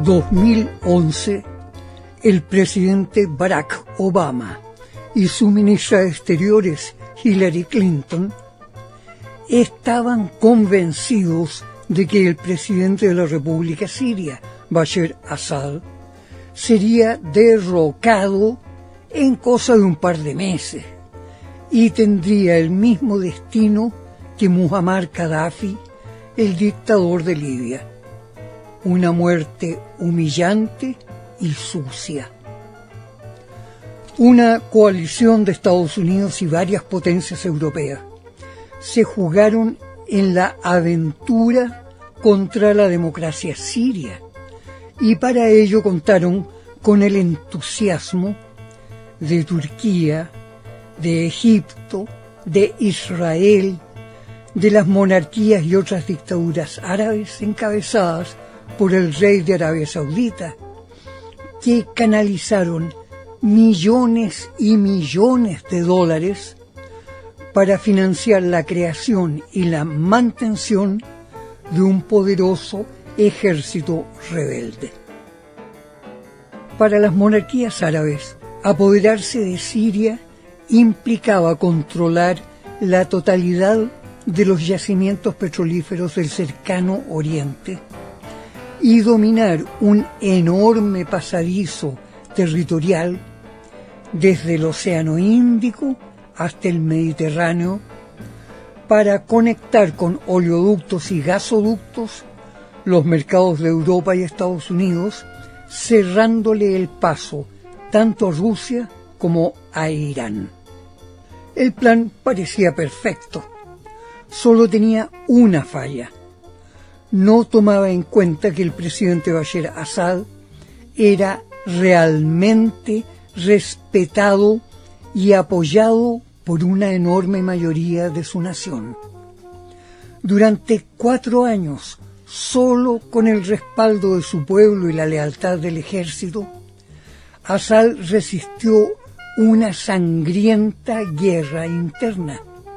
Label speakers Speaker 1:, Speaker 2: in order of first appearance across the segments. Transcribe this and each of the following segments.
Speaker 1: 2011, el presidente Barack Obama y su ministra de Exteriores, Hillary Clinton, estaban convencidos de que el presidente de la República Siria, Bashar Assad, sería derrocado en cosa de un par de meses y tendría el mismo destino que Muammar Gaddafi, el dictador de Libia: una muerte humillante y sucia. Una coalición de Estados Unidos y varias potencias europeas se jugaron en la aventura contra la democracia siria, y para ello contaron con el entusiasmo de Turquía, de Egipto, de Israel, de las monarquías y otras dictaduras árabes encabezadas por el rey de Arabia Saudita, que canalizaron millones y millones de dólares para financiar la creación y la mantención de un poderoso ejército rebelde. Para las monarquías árabes, apoderarse de Siria implicaba controlar la totalidad de los yacimientos petrolíferos del cercano Oriente y dominar un enorme pasadizo territorial desde el Océano Índico hasta el Mediterráneo para conectar con oleoductos y gasoductos los mercados de Europa y Estados Unidos, cerrándole el paso tanto a Rusia como a Irán. El plan parecía perfecto, solo tenía una falla: no tomaba en cuenta que el presidente Bashar Assad era realmente respetado y apoyado por una enorme mayoría de su nación. Durante 4 años, solo con el respaldo de su pueblo y la lealtad del ejército, Assad resistió una sangrienta guerra interna.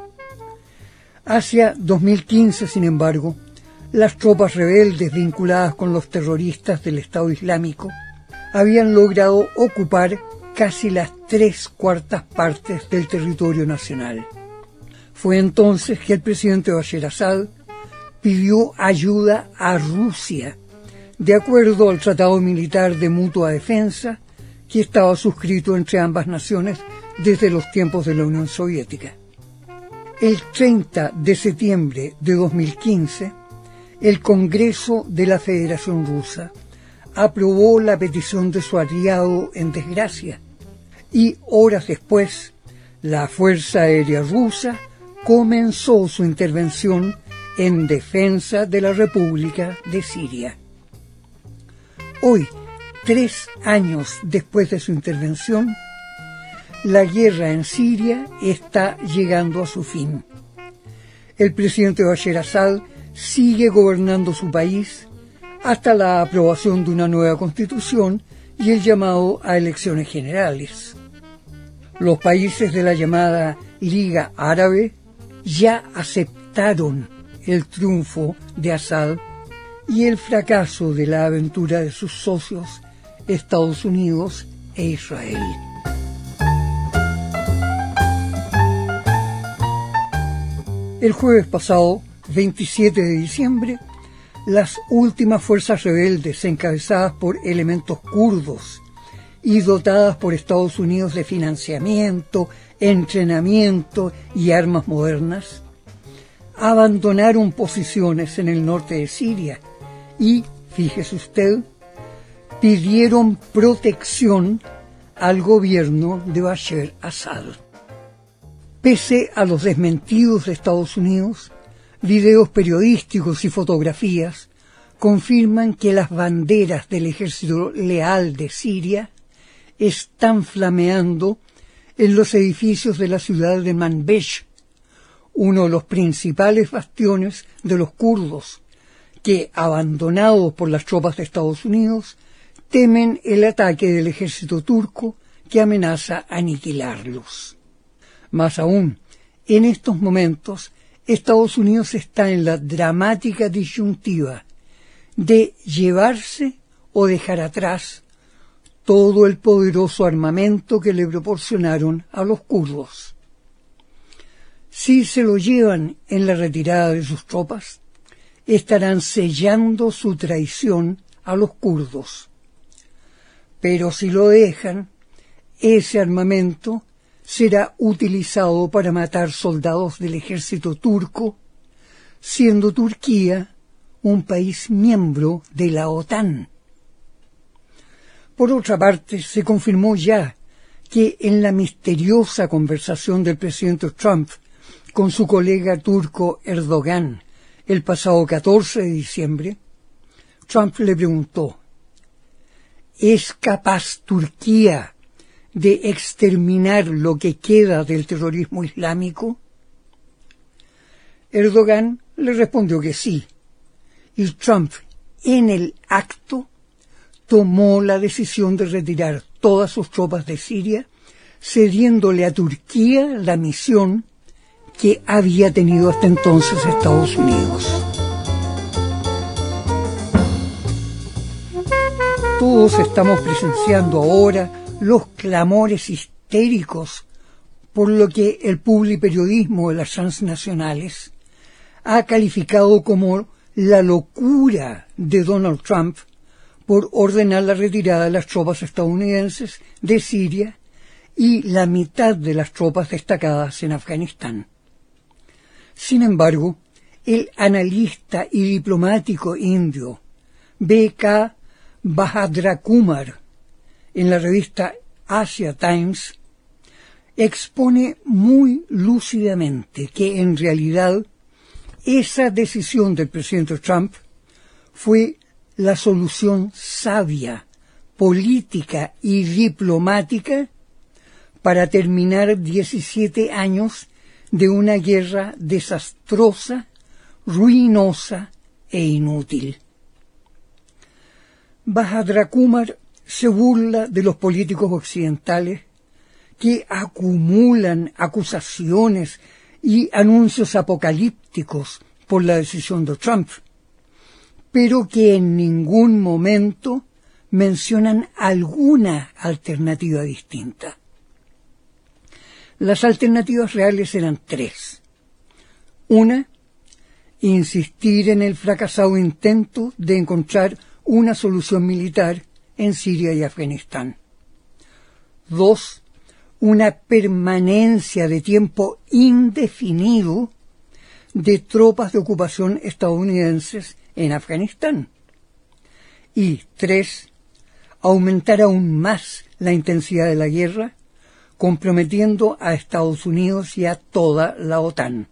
Speaker 1: Hacia 2015, sin embargo, las tropas rebeldes vinculadas con los terroristas del Estado Islámico habían logrado ocupar casi las 3/4 partes del territorio nacional. Fue entonces que el presidente Bashar Assad pidió ayuda a Rusia, de acuerdo al Tratado Militar de Mutua Defensa que estaba suscrito entre ambas naciones desde los tiempos de la Unión Soviética. El 30 de septiembre de 2015, el Congreso de la Federación Rusa aprobó la petición de su aliado en desgracia, y horas después, la Fuerza Aérea Rusa comenzó su intervención en defensa de la República de Siria. Hoy, 3 años después de su intervención, la guerra en Siria está llegando a su fin. El presidente Bashar Assad sigue gobernando su país hasta la aprobación de una nueva constitución y el llamado a elecciones generales. Los países de la llamada Liga Árabe ya aceptaron el triunfo de Assad y el fracaso de la aventura de sus socios Estados Unidos e Israel. El jueves pasado, 27 de diciembre, las últimas fuerzas rebeldes encabezadas por elementos kurdos y dotadas por Estados Unidos de financiamiento, entrenamiento y armas modernas, abandonaron posiciones en el norte de Siria y, fíjese usted, pidieron protección al gobierno de Bashar Assad. Pese a los desmentidos de Estados Unidos, videos periodísticos y fotografías confirman que las banderas del ejército leal de Siria están flameando en los edificios de la ciudad de Manbij, uno de los principales bastiones de los kurdos, que, abandonados por las tropas de Estados Unidos, temen el ataque del ejército turco que amenaza aniquilarlos. Más aún, en estos momentos, Estados Unidos está en la dramática disyuntiva de llevarse o dejar atrás todo el poderoso armamento que le proporcionaron a los kurdos. Si se lo llevan en la retirada de sus tropas, estarán sellando su traición a los kurdos. Pero si lo dejan, ese armamento será utilizado para matar soldados del ejército turco, siendo Turquía un país miembro de la OTAN. Por otra parte, se confirmó ya que en la misteriosa conversación del presidente Trump con su colega turco Erdogan el pasado 14 de diciembre, Trump le preguntó: ¿es capaz Turquía de exterminar lo que queda del terrorismo islámico? Erdogan le respondió que sí, y Trump, en el acto, tomó la decisión de retirar todas sus tropas de Siria, cediéndole a Turquía la misión que había tenido hasta entonces Estados Unidos. Todos estamos presenciando ahora los clamores histéricos por lo que el publiperiodismo de las transnacionales ha calificado como la locura de Donald Trump por ordenar la retirada de las tropas estadounidenses de Siria y la mitad de las tropas destacadas en Afganistán. Sin embargo, el analista y diplomático indio B.K. Bahadrakumar, en la revista Asia Times, expone muy lúcidamente que en realidad esa decisión del presidente Trump fue la solución sabia, política y diplomática para terminar 17 años de una guerra desastrosa, ruinosa e inútil. Bahadrakumar se burla de los políticos occidentales que acumulan acusaciones y anuncios apocalípticos por la decisión de Trump, pero que en ningún momento mencionan alguna alternativa distinta. Las alternativas reales eran tres. Una, insistir en el fracasado intento de encontrar una solución militar en Siria y Afganistán. Dos, una permanencia de tiempo indefinido de tropas de ocupación estadounidenses en Afganistán. Y tres, aumentar aún más la intensidad de la guerra, comprometiendo a Estados Unidos y a toda la OTAN.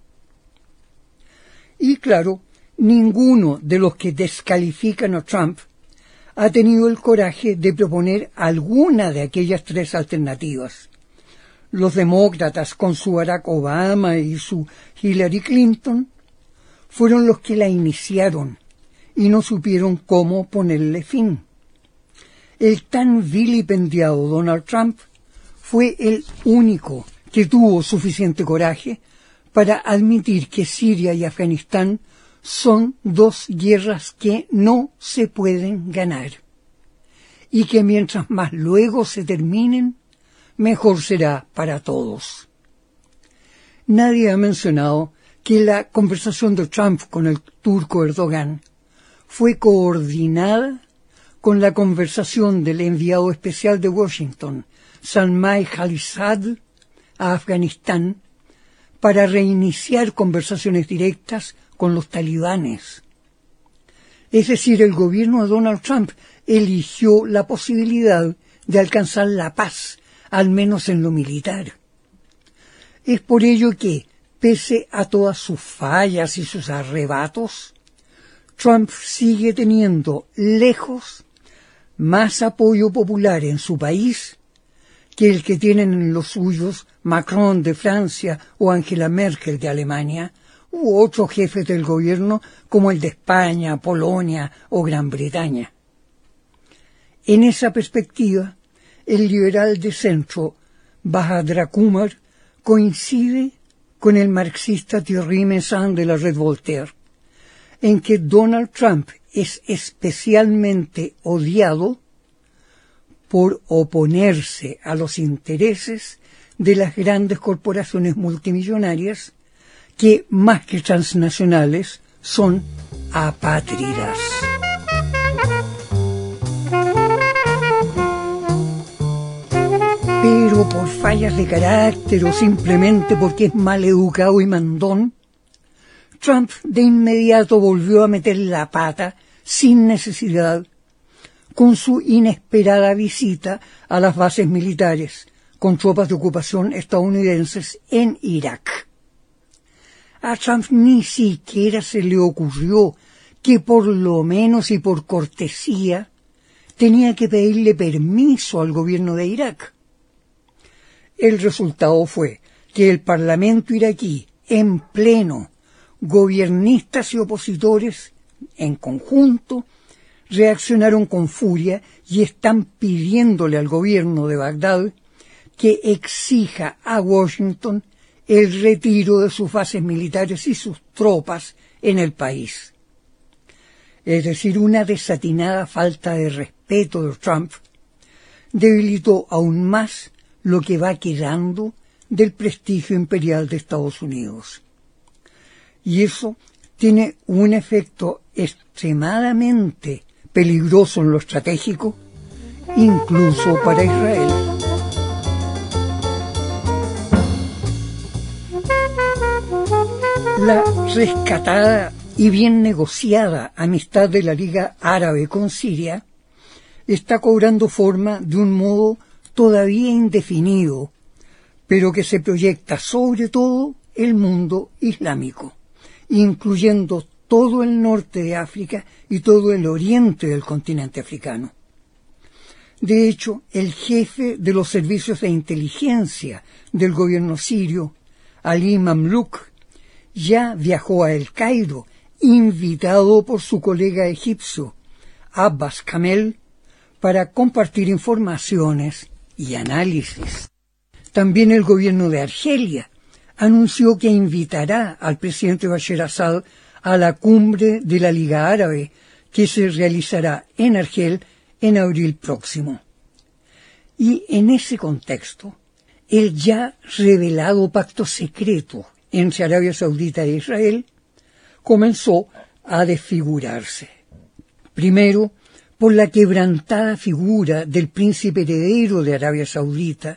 Speaker 1: Y claro, ninguno de los que descalifican a Trump ha tenido el coraje de proponer alguna de aquellas tres alternativas. Los demócratas, con su Barack Obama y su Hillary Clinton, fueron los que la iniciaron y no supieron cómo ponerle fin. El tan vilipendiado Donald Trump fue el único que tuvo suficiente coraje para admitir que Siria y Afganistán son dos guerras que no se pueden ganar y que mientras más luego se terminen, mejor será para todos. Nadie ha mencionado que la conversación de Trump con el turco Erdogan fue coordinada con la conversación del enviado especial de Washington, Zalmay Khalilzad, a Afganistán para reiniciar conversaciones directas con los talibanes. Es decir, el gobierno de Donald Trump eligió la posibilidad de alcanzar la paz, al menos en lo militar. Es por ello que, pese a todas sus fallas y sus arrebatos, Trump sigue teniendo lejos más apoyo popular en su país que el que tienen en los suyos Macron de Francia o Angela Merkel de Alemania, u otros jefes del gobierno como el de España, Polonia o Gran Bretaña. En esa perspectiva, el liberal de centro Bahadrakumar coincide con el marxista Thierry Meyssan de la Red Voltaire, en que Donald Trump es especialmente odiado por oponerse a los intereses de las grandes corporaciones multimillonarias que, más que transnacionales, son apátridas. Pero por fallas de carácter o simplemente porque es mal educado y mandón, Trump de inmediato volvió a meter la pata sin necesidad con su inesperada visita a las bases militares con tropas de ocupación estadounidenses en Irak. A Trump ni siquiera se le ocurrió que por lo menos y por cortesía tenía que pedirle permiso al gobierno de Irak. El resultado fue que el Parlamento iraquí, en pleno, gobiernistas y opositores en conjunto, reaccionaron con furia y están pidiéndole al gobierno de Bagdad que exija a Washington el retiro de sus bases militares y sus tropas en el país. Es decir, una desatinada falta de respeto de Trump debilitó aún más lo que va quedando del prestigio imperial de Estados Unidos. Y eso tiene un efecto extremadamente peligroso en lo estratégico, incluso para Israel. La rescatada y bien negociada amistad de la Liga Árabe con Siria está cobrando forma de un modo todavía indefinido, pero que se proyecta sobre todo el mundo islámico, incluyendo todo el norte de África y todo el oriente del continente africano. De hecho, el jefe de los servicios de inteligencia del gobierno sirio, Ali Mamluk, ya viajó a El Cairo, invitado por su colega egipcio, Abbas Kamel, para compartir informaciones y análisis. También el gobierno de Argelia anunció que invitará al presidente Bashar al-Assad a la cumbre de la Liga Árabe, que se realizará en Argel en abril próximo. Y en ese contexto, el ya revelado pacto secreto entre Arabia Saudita e Israel comenzó a desfigurarse. Primero, por la quebrantada figura del príncipe heredero de Arabia Saudita,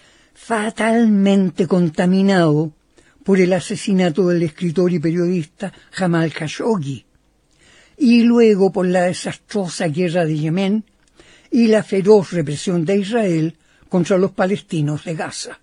Speaker 1: fatalmente contaminado por el asesinato del escritor y periodista Jamal Khashoggi, y luego por la desastrosa guerra de Yemen y la feroz represión de Israel contra los palestinos de Gaza.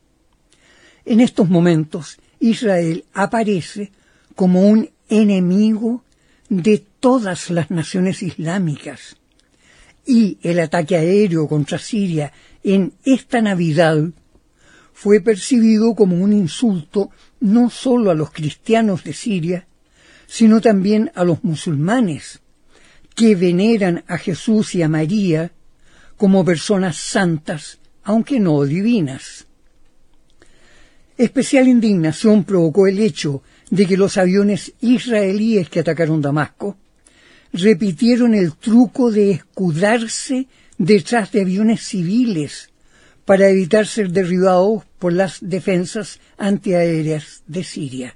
Speaker 1: En estos momentos, Israel aparece como un enemigo de todas las naciones islámicas, y el ataque aéreo contra Siria en esta Navidad fue percibido como un insulto no solo a los cristianos de Siria, sino también a los musulmanes, que veneran a Jesús y a María como personas santas, aunque no divinas. Especial indignación provocó el hecho de que los aviones israelíes que atacaron Damasco repitieron el truco de escudarse detrás de aviones civiles para evitar ser derribados por las defensas antiaéreas de Siria.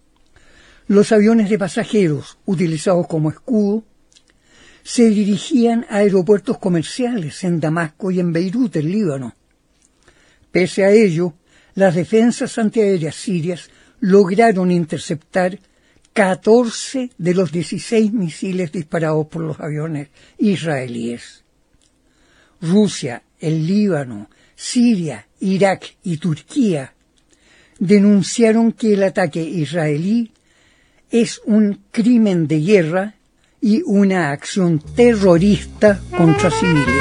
Speaker 1: Los aviones de pasajeros, utilizados como escudo, se dirigían a aeropuertos comerciales en Damasco y en Beirut, en Líbano. Pese a ello, las defensas antiaéreas sirias lograron interceptar 14 de los 16 misiles disparados por los aviones israelíes. Rusia, el Líbano, Siria, Irak y Turquía denunciaron que el ataque israelí es un crimen de guerra y una acción terrorista contra civiles.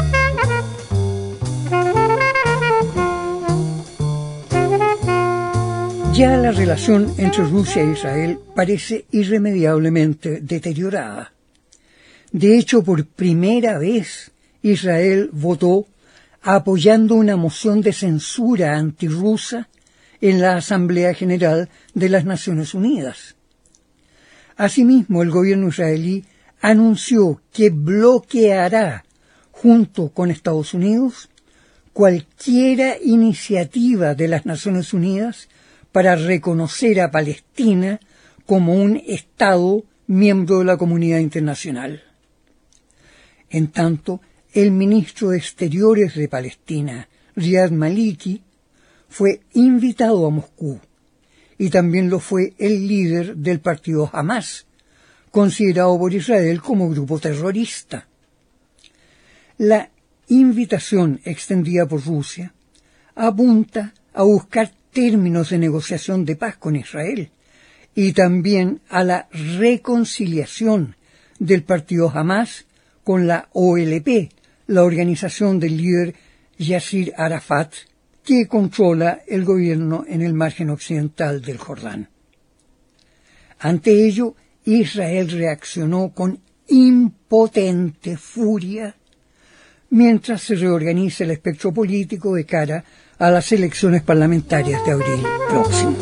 Speaker 1: Ya la relación entre Rusia e Israel parece irremediablemente deteriorada. De hecho, por primera vez, Israel votó apoyando una moción de censura antirrusa en la Asamblea General de las Naciones Unidas. Asimismo, el gobierno israelí anunció que bloqueará, junto con Estados Unidos, cualquiera iniciativa de las Naciones Unidas para reconocer a Palestina como un Estado miembro de la comunidad internacional. En tanto, el ministro de Exteriores de Palestina, Riyad Maliki, fue invitado a Moscú, y también lo fue el líder del partido Hamás, considerado por Israel como grupo terrorista. La invitación extendida por Rusia apunta a buscar términos de negociación de paz con Israel y también a la reconciliación del partido Hamás con la OLP, la organización del líder Yasser Arafat, que controla el gobierno en el margen occidental del Jordán. Ante ello, Israel reaccionó con impotente furia mientras se reorganiza el espectro político de cara a las elecciones parlamentarias de abril próximo.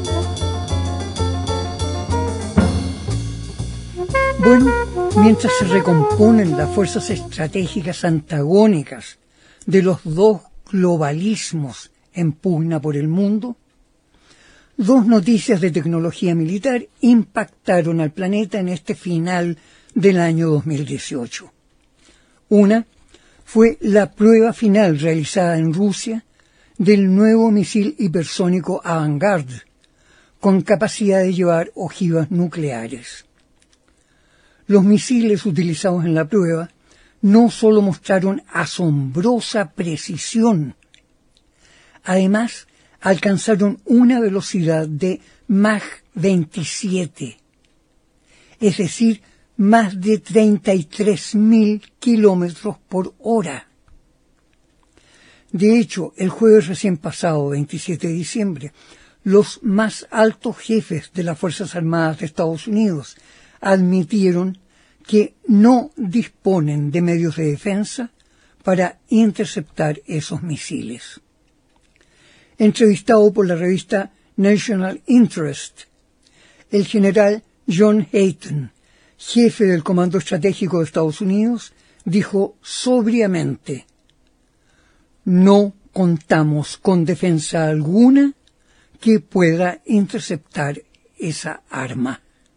Speaker 1: Bueno, mientras se recomponen las fuerzas estratégicas antagónicas de los dos globalismos en pugna por el mundo, dos noticias de tecnología militar impactaron al planeta en este final del año 2018. Una fue la prueba final realizada en Rusia del nuevo misil hipersónico Avangard, con capacidad de llevar ojivas nucleares. Los misiles utilizados en la prueba no solo mostraron asombrosa precisión, además alcanzaron una velocidad de Mach 27, es decir, más de 33.000 kilómetros por hora. De hecho, el jueves recién pasado, 27 de diciembre, los más altos jefes de las Fuerzas Armadas de Estados Unidos admitieron que no disponen de medios de defensa para interceptar esos misiles. Entrevistado por la revista National Interest, el general John Hayton, jefe del Comando Estratégico de Estados Unidos, dijo sobriamente: no contamos con defensa alguna que pueda interceptar esa arma.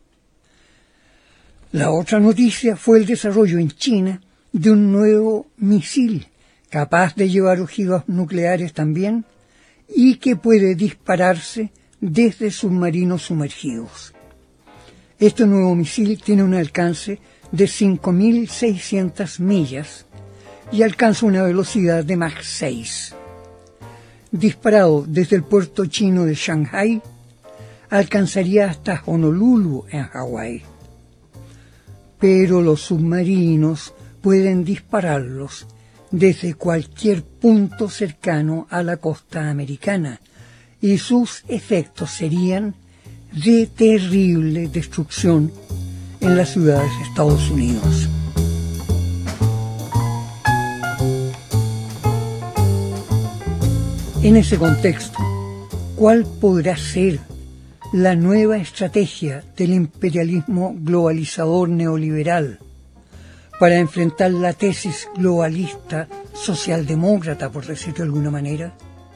Speaker 1: La otra noticia fue el desarrollo en China de un nuevo misil capaz de llevar ojivas nucleares también y que puede dispararse desde submarinos sumergidos. Este nuevo misil tiene un alcance de 5.600 millas y alcanza una velocidad de Mach 6. Disparado desde el puerto chino de Shanghái, alcanzaría hasta Honolulu, en Hawái. Pero los submarinos pueden dispararlos desde cualquier punto cercano a la costa americana y sus efectos serían de terrible destrucción en las ciudades de Estados Unidos. En ese contexto, ¿cuál podrá ser la nueva estrategia del imperialismo globalizador neoliberal para enfrentar la tesis globalista socialdemócrata, por decirlo de alguna manera?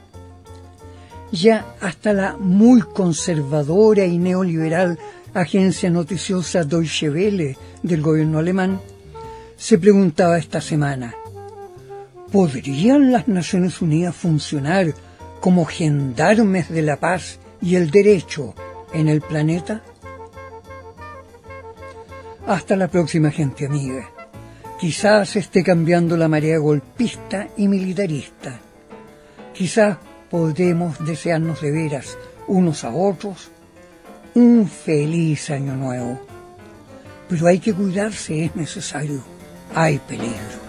Speaker 1: Ya hasta la muy conservadora y neoliberal agencia noticiosa Deutsche Welle del gobierno alemán se preguntaba esta semana: ¿podrían las Naciones Unidas funcionar como gendarmes de la paz y el derecho en el planeta? Hasta la próxima, gente amiga. Quizás esté cambiando la marea golpista y militarista. Quizás podremos desearnos de veras unos a otros un feliz año nuevo. Pero hay que cuidarse, es necesario. Hay peligro.